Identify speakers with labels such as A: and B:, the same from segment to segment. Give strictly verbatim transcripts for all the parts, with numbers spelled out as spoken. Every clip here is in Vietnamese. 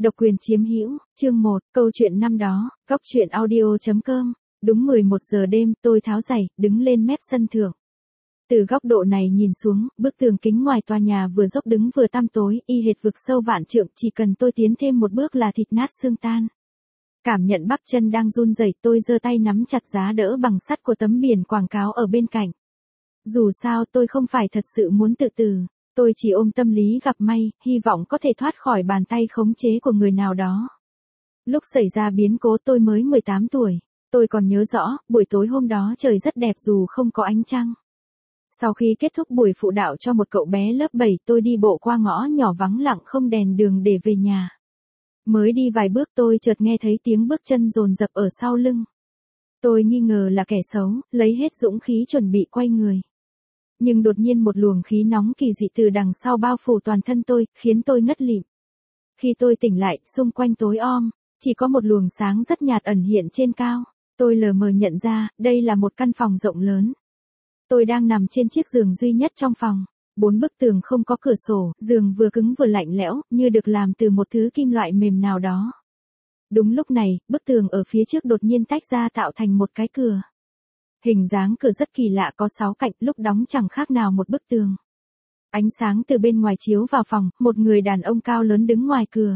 A: Độc quyền chiếm hữu, chương một, câu chuyện năm đó, góc truyện audio chấm com. Đúng mười một giờ đêm, tôi tháo giày, đứng lên mép sân thượng. Từ góc độ này nhìn xuống, bức tường kính ngoài tòa nhà vừa dốc đứng vừa tăm tối, y hệt vực sâu vạn trượng, chỉ cần tôi tiến thêm một bước là thịt nát xương tan. Cảm nhận bắp chân đang run rẩy, tôi giơ tay nắm chặt giá đỡ bằng sắt của tấm biển quảng cáo ở bên cạnh. Dù sao tôi không phải thật sự muốn tự tử, tôi chỉ ôm tâm lý gặp may, hy vọng có thể thoát khỏi bàn tay khống chế của người nào đó. Lúc xảy ra biến cố tôi mới mười tám tuổi, tôi còn nhớ rõ, buổi tối hôm đó trời rất đẹp dù không có ánh trăng. Sau khi kết thúc buổi phụ đạo cho một cậu bé lớp bảy, tôi đi bộ qua ngõ nhỏ vắng lặng không đèn đường để về nhà. Mới đi vài bước tôi chợt nghe thấy tiếng bước chân dồn dập ở sau lưng. Tôi nghi ngờ là kẻ xấu, lấy hết dũng khí chuẩn bị quay người. Nhưng đột nhiên một luồng khí nóng kỳ dị từ đằng sau bao phủ toàn thân tôi, khiến tôi ngất lịm. Khi tôi tỉnh lại, xung quanh tối om, chỉ có một luồng sáng rất nhạt ẩn hiện trên cao. Tôi lờ mờ nhận ra, đây là một căn phòng rộng lớn. Tôi đang nằm trên chiếc giường duy nhất trong phòng. Bốn bức tường không có cửa sổ, giường vừa cứng vừa lạnh lẽo, như được làm từ một thứ kim loại mềm nào đó. Đúng lúc này, bức tường ở phía trước đột nhiên tách ra tạo thành một cái cửa. Hình dáng cửa rất kỳ lạ, có sáu cạnh, lúc đóng chẳng khác nào một bức tường. Ánh sáng từ bên ngoài chiếu vào phòng, một người đàn ông cao lớn đứng ngoài cửa.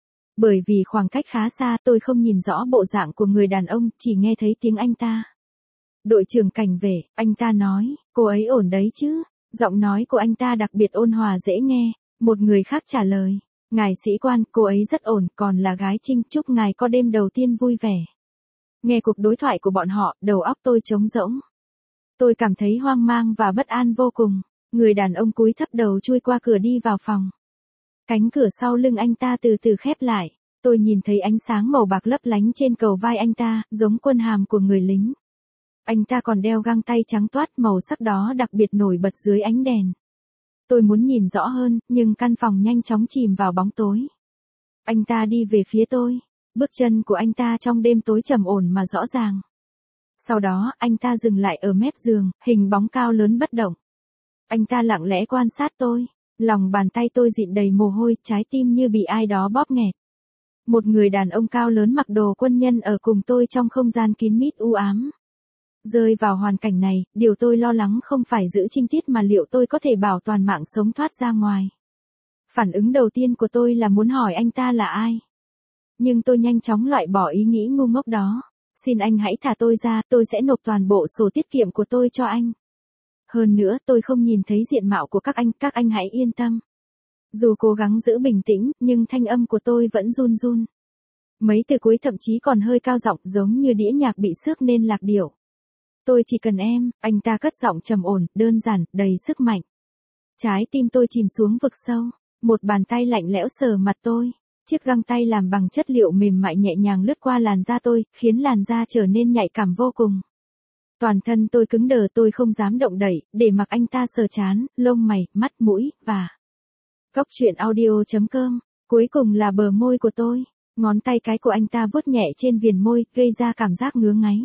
A: Bởi vì khoảng cách khá xa, tôi không nhìn rõ bộ dạng của người đàn ông, chỉ nghe thấy tiếng anh ta. Đội trưởng cảnh vệ, anh ta nói, cô ấy ổn đấy chứ? Giọng nói của anh ta đặc biệt ôn hòa dễ nghe. Một người khác trả lời, ngài sĩ quan, cô ấy rất ổn, còn là gái Trinh, chúc ngài có đêm đầu tiên vui vẻ. Nghe cuộc đối thoại của bọn họ, đầu óc tôi trống rỗng. Tôi cảm thấy hoang mang và bất an vô cùng. Người đàn ông cúi thấp đầu chui qua cửa đi vào phòng. Cánh cửa sau lưng anh ta từ từ khép lại. Tôi nhìn thấy ánh sáng màu bạc lấp lánh trên cầu vai anh ta, giống quân hàm của người lính. Anh ta còn đeo găng tay trắng toát, màu sắc đó đặc biệt nổi bật dưới ánh đèn. Tôi muốn nhìn rõ hơn, nhưng căn phòng nhanh chóng chìm vào bóng tối. Anh ta đi về phía tôi. Bước chân của anh ta trong đêm tối trầm ổn mà rõ ràng. Sau đó, anh ta dừng lại ở mép giường, hình bóng cao lớn bất động. Anh ta lặng lẽ quan sát tôi. Lòng bàn tay tôi dịn đầy mồ hôi, trái tim như bị ai đó bóp nghẹt. Một người đàn ông cao lớn mặc đồ quân nhân ở cùng tôi trong không gian kín mít u ám. Rơi vào hoàn cảnh này, điều tôi lo lắng không phải giữ trinh tiết mà liệu tôi có thể bảo toàn mạng sống thoát ra ngoài. Phản ứng đầu tiên của tôi là muốn hỏi anh ta là ai. Nhưng tôi nhanh chóng loại bỏ ý nghĩ ngu ngốc đó. Xin anh hãy thả tôi ra, tôi sẽ nộp toàn bộ sổ tiết kiệm của tôi cho anh. Hơn nữa, tôi không nhìn thấy diện mạo của các anh, các anh hãy yên tâm. Dù cố gắng giữ bình tĩnh, nhưng thanh âm của tôi vẫn run run. Mấy từ cuối thậm chí còn hơi cao giọng, giống như đĩa nhạc bị xước nên lạc điệu. Tôi chỉ cần em, anh ta cất giọng trầm ổn, đơn giản, đầy sức mạnh. Trái tim tôi chìm xuống vực sâu. Một bàn tay lạnh lẽo sờ mặt tôi. Chiếc găng tay làm bằng chất liệu mềm mại nhẹ nhàng lướt qua làn da tôi, khiến làn da trở nên nhạy cảm vô cùng. Toàn thân tôi cứng đờ, tôi không dám động đậy, để mặc anh ta sờ trán, lông mày, mắt, mũi, và... Góc truyện audio chấm com. Cuối cùng là bờ môi của tôi. Ngón tay cái của anh ta vuốt nhẹ trên viền môi, gây ra cảm giác ngứa ngáy.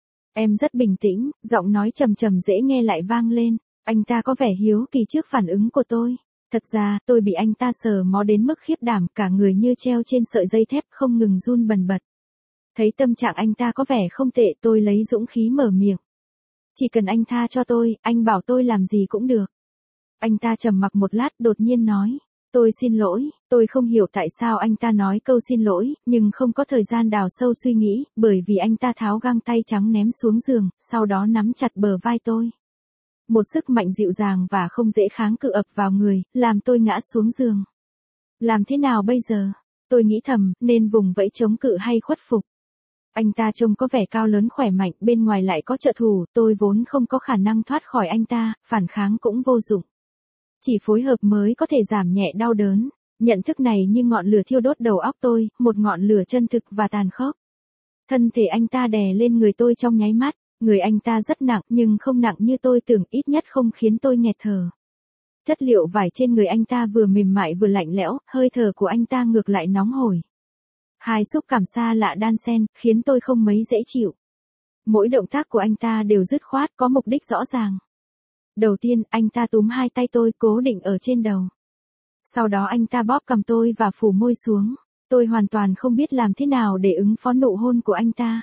A: Em rất bình tĩnh, giọng nói trầm trầm dễ nghe lại vang lên. Anh ta có vẻ hiếu kỳ trước phản ứng của tôi. Thật ra, tôi bị anh ta sờ mó đến mức khiếp đảm, cả người như treo trên sợi dây thép không ngừng run bần bật. Thấy tâm trạng anh ta có vẻ không tệ, tôi lấy dũng khí mở miệng. Chỉ cần anh tha cho tôi, anh bảo tôi làm gì cũng được. Anh ta trầm mặc một lát, đột nhiên nói. Tôi xin lỗi, tôi không hiểu tại sao anh ta nói câu xin lỗi, nhưng không có thời gian đào sâu suy nghĩ, bởi vì anh ta tháo găng tay trắng ném xuống giường, sau đó nắm chặt bờ vai tôi. Một sức mạnh dịu dàng và không dễ kháng cự ập vào người, làm tôi ngã xuống giường. Làm thế nào bây giờ? Tôi nghĩ thầm, nên vùng vẫy chống cự hay khuất phục. Anh ta trông có vẻ cao lớn khỏe mạnh, bên ngoài lại có trợ thủ, tôi vốn không có khả năng thoát khỏi anh ta, phản kháng cũng vô dụng. Chỉ phối hợp mới có thể giảm nhẹ đau đớn. Nhận thức này như ngọn lửa thiêu đốt đầu óc tôi, một ngọn lửa chân thực và tàn khốc. Thân thể anh ta đè lên người tôi trong nháy mắt. Người anh ta rất nặng nhưng không nặng như tôi tưởng, ít nhất không khiến tôi nghẹt thở. Chất liệu vải trên người anh ta vừa mềm mại vừa lạnh lẽo, hơi thở của anh ta ngược lại nóng hổi. Hai xúc cảm xa lạ đan xen, khiến tôi không mấy dễ chịu. Mỗi động tác của anh ta đều dứt khoát, có mục đích rõ ràng. Đầu tiên, anh ta túm hai tay tôi cố định ở trên đầu. Sau đó anh ta bóp cằm tôi và phủ môi xuống. Tôi hoàn toàn không biết làm thế nào để ứng phó nụ hôn của anh ta.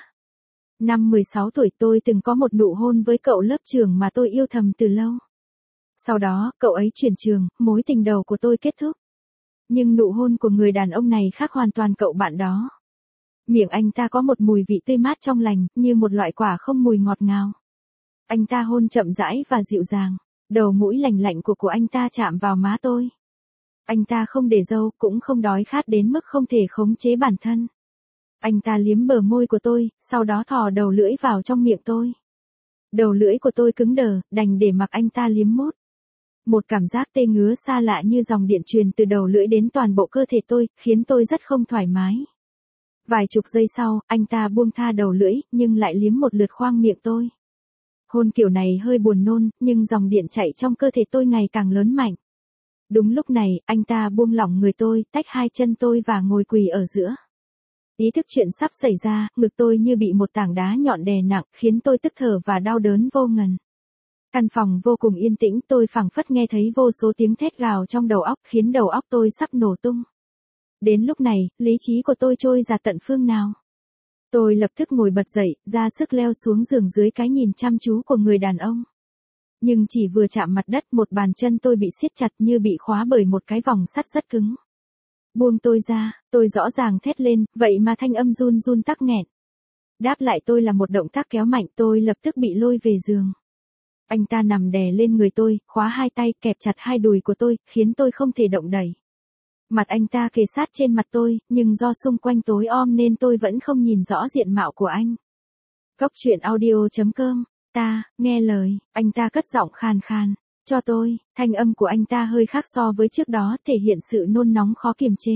A: Năm mười sáu tuổi tôi từng có một nụ hôn với cậu lớp trưởng mà tôi yêu thầm từ lâu. Sau đó, cậu ấy chuyển trường, mối tình đầu của tôi kết thúc. Nhưng nụ hôn của người đàn ông này khác hoàn toàn cậu bạn đó. Miệng anh ta có một mùi vị tươi mát trong lành, như một loại quả không mùi ngọt ngào. Anh ta hôn chậm rãi và dịu dàng, đầu mũi lành lạnh của của anh ta chạm vào má tôi. Anh ta không để râu, cũng không đói khát đến mức không thể khống chế bản thân. Anh ta liếm bờ môi của tôi, sau đó thò đầu lưỡi vào trong miệng tôi. Đầu lưỡi của tôi cứng đờ, đành để mặc anh ta liếm mút. Một cảm giác tê ngứa xa lạ như dòng điện truyền từ đầu lưỡi đến toàn bộ cơ thể tôi, khiến tôi rất không thoải mái. Vài chục giây sau, anh ta buông tha đầu lưỡi, nhưng lại liếm một lượt khoang miệng tôi. Hôn kiểu này hơi buồn nôn, nhưng dòng điện chạy trong cơ thể tôi ngày càng lớn mạnh. Đúng lúc này, anh ta buông lỏng người tôi, tách hai chân tôi và ngồi quỳ ở giữa. Ý thức chuyện sắp xảy ra, ngực tôi như bị một tảng đá nhọn đè nặng, khiến tôi tức thở và đau đớn vô ngần. Căn phòng vô cùng yên tĩnh, tôi phảng phất nghe thấy vô số tiếng thét gào trong đầu óc, khiến đầu óc tôi sắp nổ tung. Đến lúc này, lý trí của tôi trôi ra tận phương nào. Tôi lập tức ngồi bật dậy, ra sức leo xuống giường dưới cái nhìn chăm chú của người đàn ông. Nhưng chỉ vừa chạm mặt đất, một bàn chân tôi bị siết chặt như bị khóa bởi một cái vòng sắt rất cứng. Buông tôi ra, tôi rõ ràng thét lên, vậy mà thanh âm run run tắc nghẹn. Đáp lại tôi là một động tác kéo mạnh, tôi lập tức bị lôi về giường. Anh ta nằm đè lên người tôi, khóa hai tay, kẹp chặt hai đùi của tôi, khiến tôi không thể động đậy. Mặt anh ta kề sát trên mặt tôi, nhưng do xung quanh tối om nên tôi vẫn không nhìn rõ diện mạo của anh. Góc truyện audio chấm com, ta, nghe lời, anh ta cất giọng khàn khàn, cho tôi, thanh âm của anh ta hơi khác so với trước đó, thể hiện sự nôn nóng khó kiềm chế.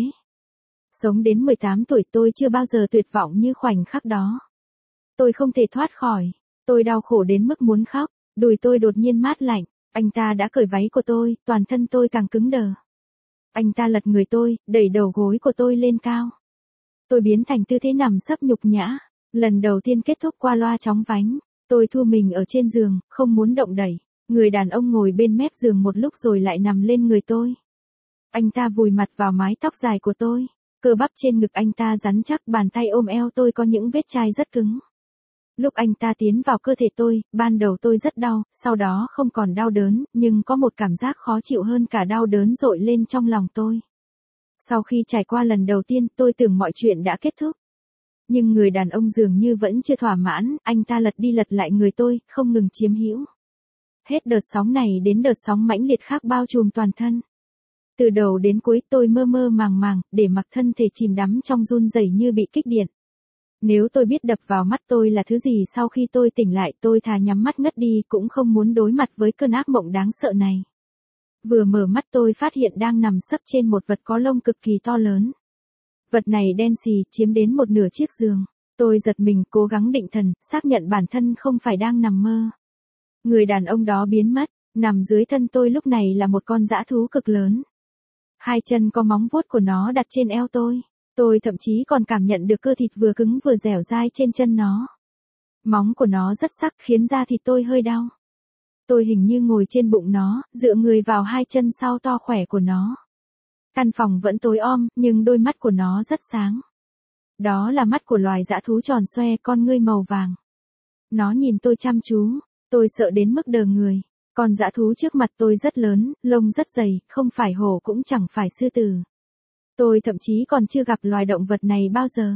A: Sống đến mười tám tuổi tôi chưa bao giờ tuyệt vọng như khoảnh khắc đó. Tôi không thể thoát khỏi, tôi đau khổ đến mức muốn khóc, đùi tôi đột nhiên mát lạnh, anh ta đã cởi váy của tôi, toàn thân tôi càng cứng đờ. Anh ta lật người tôi, đẩy đầu gối của tôi lên cao. Tôi biến thành tư thế nằm sấp nhục nhã, lần đầu tiên kết thúc qua loa chóng vánh, tôi thu mình ở trên giường, không muốn động đẩy. Người đàn ông ngồi bên mép giường một lúc rồi lại nằm lên người tôi. Anh ta vùi mặt vào mái tóc dài của tôi, cơ bắp trên ngực anh ta rắn chắc, bàn tay ôm eo tôi có những vết chai rất cứng. Lúc anh ta tiến vào cơ thể tôi, ban đầu tôi rất đau, sau đó không còn đau đớn, nhưng có một cảm giác khó chịu hơn cả đau đớn dội lên trong lòng tôi. Sau khi trải qua lần đầu tiên, tôi tưởng mọi chuyện đã kết thúc. Nhưng người đàn ông dường như vẫn chưa thỏa mãn, anh ta lật đi lật lại người tôi, không ngừng chiếm hữu. Hết đợt sóng này đến đợt sóng mãnh liệt khác bao trùm toàn thân. Từ đầu đến cuối tôi mơ mơ màng màng, để mặc thân thể chìm đắm trong run rẩy như bị kích điện. Nếu tôi biết đập vào mắt tôi là thứ gì sau khi tôi tỉnh lại, tôi thà nhắm mắt ngất đi cũng không muốn đối mặt với cơn ác mộng đáng sợ này. Vừa mở mắt tôi phát hiện đang nằm sấp trên một vật có lông cực kỳ to lớn. Vật này đen xì, chiếm đến một nửa chiếc giường. Tôi giật mình, cố gắng định thần, xác nhận bản thân không phải đang nằm mơ. Người đàn ông đó biến mất, nằm dưới thân tôi lúc này là một con dã thú cực lớn. Hai chân có móng vuốt của nó đặt trên eo tôi. Tôi thậm chí còn cảm nhận được cơ thịt vừa cứng vừa dẻo dai trên chân nó. Móng của nó rất sắc khiến da thịt tôi hơi đau. Tôi hình như ngồi trên bụng nó, dựa người vào hai chân sau to khỏe của nó. Căn phòng vẫn tối om, nhưng đôi mắt của nó rất sáng. Đó là mắt của loài dã thú tròn xoe, con ngươi màu vàng. Nó nhìn tôi chăm chú, tôi sợ đến mức đờ người. Con dã thú trước mặt tôi rất lớn, lông rất dày, không phải hổ cũng chẳng phải sư tử. Tôi thậm chí còn chưa gặp loài động vật này bao giờ.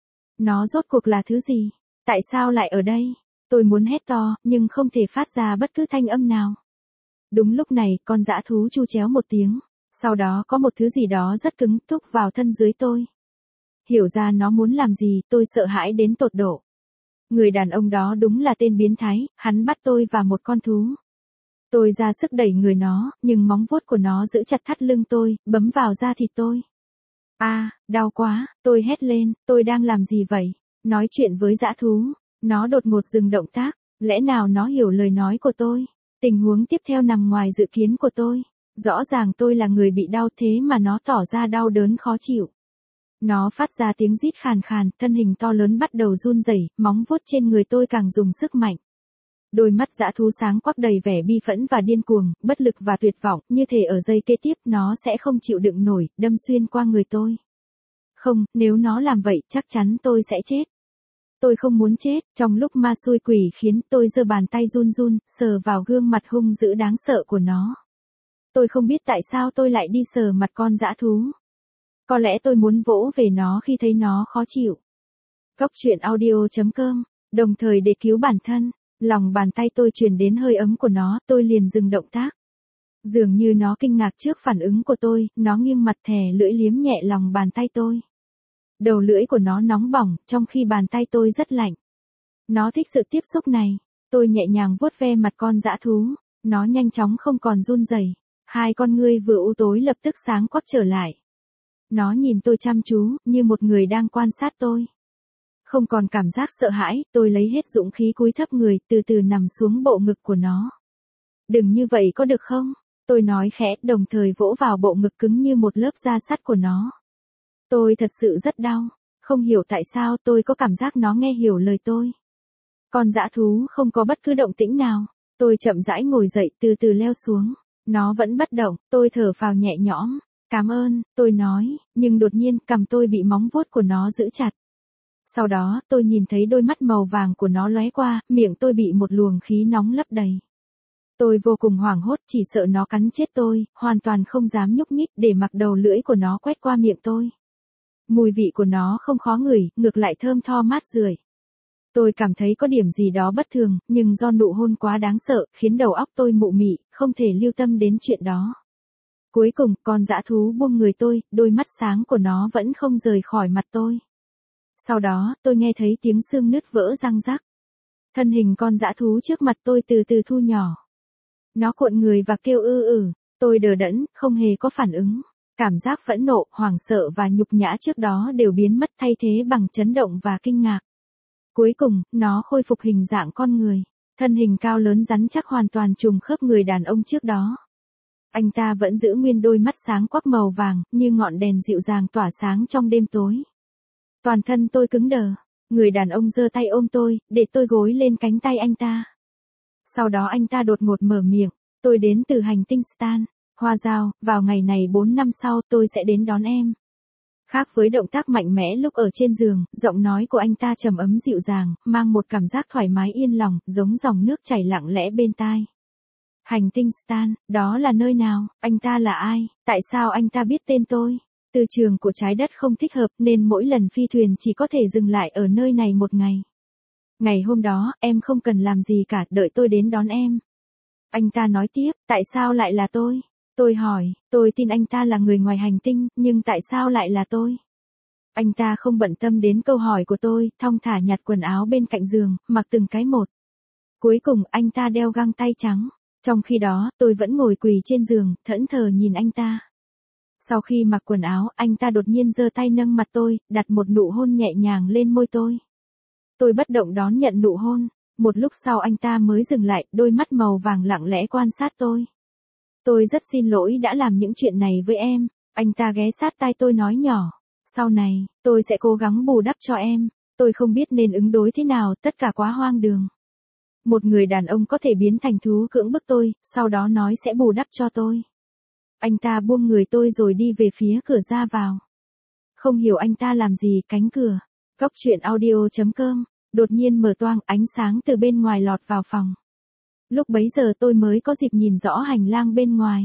A: Nó rốt cuộc là thứ gì? Tại sao lại ở đây? Tôi muốn hét to, nhưng không thể phát ra bất cứ thanh âm nào. Đúng lúc này, con dã thú chu chéo một tiếng. Sau đó có một thứ gì đó rất cứng thúc vào thân dưới tôi. Hiểu ra nó muốn làm gì, tôi sợ hãi đến tột độ. Người đàn ông đó đúng là tên biến thái, hắn bắt tôi vào một con thú. Tôi ra sức đẩy người nó, nhưng móng vuốt của nó giữ chặt thắt lưng tôi, bấm vào da thịt tôi. A, à, đau quá, tôi hét lên, tôi đang làm gì vậy? Nói chuyện với dã thú, nó đột ngột dừng động tác, lẽ nào nó hiểu lời nói của tôi? Tình huống tiếp theo nằm ngoài dự kiến của tôi. Rõ ràng tôi là người bị đau thế mà nó tỏ ra đau đớn khó chịu. Nó phát ra tiếng rít khàn khàn, thân hình to lớn bắt đầu run rẩy, móng vuốt trên người tôi càng dùng sức mạnh. Đôi mắt dã thú sáng quắc đầy vẻ bi phẫn và điên cuồng, bất lực và tuyệt vọng, như thể ở giây kế tiếp nó sẽ không chịu đựng nổi, đâm xuyên qua người tôi. Không, nếu nó làm vậy chắc chắn tôi sẽ chết. Tôi không muốn chết, trong lúc ma xui quỷ khiến tôi giơ bàn tay run run, sờ vào gương mặt hung dữ đáng sợ của nó. Tôi không biết tại sao tôi lại đi sờ mặt con dã thú. Có lẽ tôi muốn vỗ về nó khi thấy nó khó chịu. Cốc truyện audio chấm com, đồng thời để cứu bản thân, lòng bàn tay tôi truyền đến hơi ấm của nó, tôi liền dừng động tác. Dường như nó kinh ngạc trước phản ứng của tôi, nó nghiêng mặt thè lưỡi liếm nhẹ lòng bàn tay tôi. Đầu lưỡi của nó nóng bỏng, trong khi bàn tay tôi rất lạnh. Nó thích sự tiếp xúc này. Tôi nhẹ nhàng vuốt ve mặt con dã thú, nó nhanh chóng không còn run rẩy. Hai con ngươi vừa u tối lập tức sáng quắc trở lại. Nó nhìn tôi chăm chú, như một người đang quan sát tôi. Không còn cảm giác sợ hãi, tôi lấy hết dũng khí cúi thấp người, từ từ nằm xuống bộ ngực của nó. Đừng như vậy có được không? Tôi nói khẽ, đồng thời vỗ vào bộ ngực cứng như một lớp da sắt của nó. Tôi thật sự rất đau, không hiểu tại sao tôi có cảm giác nó nghe hiểu lời tôi. Con dã thú không có bất cứ động tĩnh nào, tôi chậm rãi ngồi dậy từ từ leo xuống, nó vẫn bất động, tôi thở phào nhẹ nhõm, cảm ơn, tôi nói, nhưng đột nhiên cằm tôi bị móng vuốt của nó giữ chặt. Sau đó tôi nhìn thấy đôi mắt màu vàng của nó lóe qua, miệng tôi bị một luồng khí nóng lấp đầy. Tôi vô cùng hoảng hốt, chỉ sợ nó cắn chết tôi, hoàn toàn không dám nhúc nhích để mặc đầu lưỡi của nó quét qua miệng tôi. Mùi vị của nó không khó ngửi, ngược lại thơm tho mát rượi. Tôi cảm thấy có điểm gì đó bất thường, nhưng do nụ hôn quá đáng sợ, khiến đầu óc tôi mụ mị, không thể lưu tâm đến chuyện đó. Cuối cùng, con dã thú buông người tôi, đôi mắt sáng của nó vẫn không rời khỏi mặt tôi. Sau đó, tôi nghe thấy tiếng xương nứt vỡ răng rắc. Thân hình con dã thú trước mặt tôi từ từ thu nhỏ. Nó cuộn người và kêu ư ử, tôi đờ đẫn, không hề có phản ứng. Cảm giác phẫn nộ, hoảng sợ và nhục nhã trước đó đều biến mất, thay thế bằng chấn động và kinh ngạc. Cuối cùng, nó khôi phục hình dạng con người. Thân hình cao lớn rắn chắc hoàn toàn trùng khớp người đàn ông trước đó. Anh ta vẫn giữ nguyên đôi mắt sáng quắc màu vàng, như ngọn đèn dịu dàng tỏa sáng trong đêm tối. Toàn thân tôi cứng đờ. Người đàn ông giơ tay ôm tôi, để tôi gối lên cánh tay anh ta. Sau đó anh ta đột ngột mở miệng. Tôi đến từ hành tinh Stan. Hoa Giao, vào ngày này bốn năm sau tôi sẽ đến đón em. Khác với động tác mạnh mẽ lúc ở trên giường, giọng nói của anh ta trầm ấm dịu dàng, mang một cảm giác thoải mái yên lòng, giống dòng nước chảy lặng lẽ bên tai. Hành tinh Stan, đó là nơi nào? Anh ta là ai? Tại sao anh ta biết tên tôi? Từ trường của trái đất không thích hợp nên mỗi lần phi thuyền chỉ có thể dừng lại ở nơi này một ngày. Ngày hôm đó, em không cần làm gì cả, đợi tôi đến đón em. Anh ta nói tiếp, tại sao lại là tôi? Tôi hỏi, tôi tin anh ta là người ngoài hành tinh, nhưng tại sao lại là tôi? Anh ta không bận tâm đến câu hỏi của tôi, thong thả nhặt quần áo bên cạnh giường, mặc từng cái một. Cuối cùng, anh ta đeo găng tay trắng. Trong khi đó, tôi vẫn ngồi quỳ trên giường, thẫn thờ nhìn anh ta. Sau khi mặc quần áo, anh ta đột nhiên giơ tay nâng mặt tôi, đặt một nụ hôn nhẹ nhàng lên môi tôi. Tôi bất động đón nhận nụ hôn. Một lúc sau anh ta mới dừng lại, đôi mắt màu vàng lặng lẽ quan sát tôi. Tôi rất xin lỗi đã làm những chuyện này với em. Anh ta ghé sát tai tôi nói nhỏ. Sau này, tôi sẽ cố gắng bù đắp cho em. Tôi không biết nên ứng đối thế nào, tất cả quá hoang đường. Một người đàn ông có thể biến thành thú cưỡng bức tôi, sau đó nói sẽ bù đắp cho tôi. Anh ta buông người tôi rồi đi về phía cửa ra vào. Không hiểu anh ta làm gì, cánh cửa. Cốc truyện audio chấm com, đột nhiên mở toang, ánh sáng từ bên ngoài lọt vào phòng. Lúc bấy giờ tôi mới có dịp nhìn rõ hành lang bên ngoài.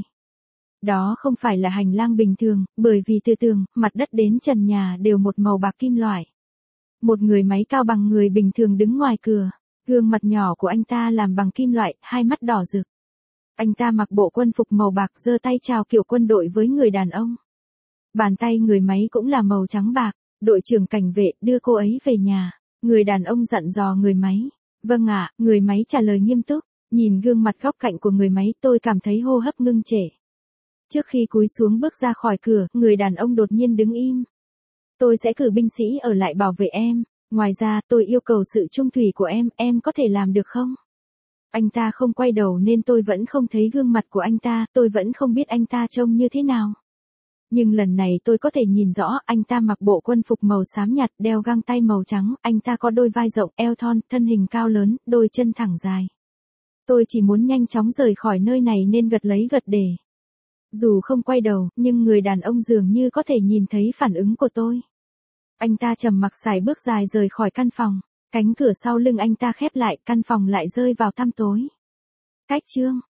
A: Đó không phải là hành lang bình thường, bởi vì từ tường, mặt đất đến trần nhà đều một màu bạc kim loại. Một người máy cao bằng người bình thường đứng ngoài cửa, gương mặt nhỏ của anh ta làm bằng kim loại, hai mắt đỏ rực. Anh ta mặc bộ quân phục màu bạc, giơ tay chào kiểu quân đội với người đàn ông. Bàn tay người máy cũng là màu trắng bạc, đội trưởng cảnh vệ đưa cô ấy về nhà. Người đàn ông dặn dò người máy. Vâng ạ, người máy trả lời nghiêm túc. Nhìn gương mặt góc cạnh của người máy tôi cảm thấy hô hấp ngưng trệ. Trước khi cúi xuống bước ra khỏi cửa, người đàn ông đột nhiên đứng im. Tôi sẽ cử binh sĩ ở lại bảo vệ em. Ngoài ra tôi yêu cầu sự trung thủy của em, em có thể làm được không? Anh ta không quay đầu nên tôi vẫn không thấy gương mặt của anh ta, tôi vẫn không biết anh ta trông như thế nào. Nhưng lần này tôi có thể nhìn rõ, anh ta mặc bộ quân phục màu xám nhạt, đeo găng tay màu trắng, anh ta có đôi vai rộng, eo thon, thân hình cao lớn, đôi chân thẳng dài. Tôi chỉ muốn nhanh chóng rời khỏi nơi này nên gật lấy gật để. Dù không quay đầu, nhưng người đàn ông dường như có thể nhìn thấy phản ứng của tôi. Anh ta trầm mặc sải bước dài rời khỏi căn phòng. Cánh cửa sau lưng anh ta khép lại, căn phòng lại rơi vào tăm tối. Cách chương